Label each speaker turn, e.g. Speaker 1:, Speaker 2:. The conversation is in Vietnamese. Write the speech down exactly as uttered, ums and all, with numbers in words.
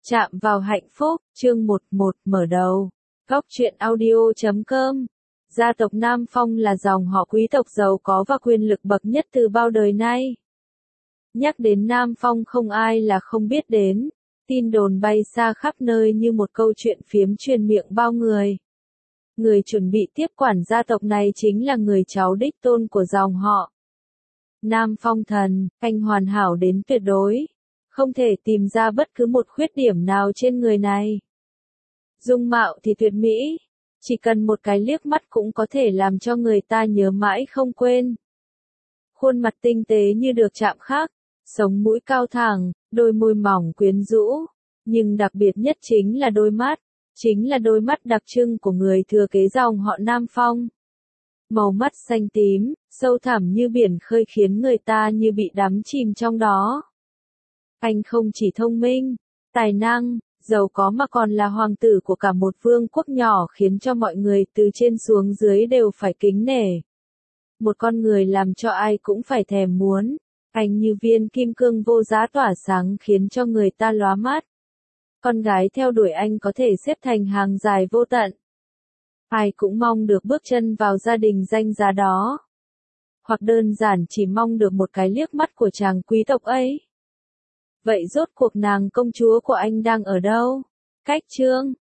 Speaker 1: Chạm vào hạnh phúc, chương mười một mở đầu. Góc truyện audio chấm com. Gia tộc Nam Phong là dòng họ quý tộc giàu có và quyền lực bậc nhất từ bao đời nay. Nhắc đến Nam Phong không ai là không biết đến, tin đồn bay xa khắp nơi như một câu chuyện phiếm truyền miệng bao người. Người chuẩn bị tiếp quản gia tộc này chính là người cháu đích tôn của dòng họ Nam Phong Thần, anh hoàn hảo đến tuyệt đối. Không thể tìm ra bất cứ một khuyết điểm nào trên người này. Dung mạo thì tuyệt mỹ, chỉ cần một cái liếc mắt cũng có thể làm cho người ta nhớ mãi không quên. Khuôn mặt tinh tế như được chạm khắc, sống mũi cao thẳng, đôi môi mỏng quyến rũ, nhưng đặc biệt nhất chính là đôi mắt, chính là đôi mắt đặc trưng của người thừa kế dòng họ Nam Phong. Màu mắt xanh tím, sâu thẳm như biển khơi khiến người ta như bị đắm chìm trong đó. Anh không chỉ thông minh, tài năng, giàu có mà còn là hoàng tử của cả một vương quốc nhỏ khiến cho mọi người từ trên xuống dưới đều phải kính nể. Một con người làm cho ai cũng phải thèm muốn, anh như viên kim cương vô giá tỏa sáng khiến cho người ta lóa mắt. Con gái theo đuổi anh có thể xếp thành hàng dài vô tận. Ai cũng mong được bước chân vào gia đình danh giá đó. Hoặc đơn giản chỉ mong được một cái liếc mắt của chàng quý tộc ấy. Vậy rốt cuộc nàng công chúa của anh đang ở đâu? Cách chương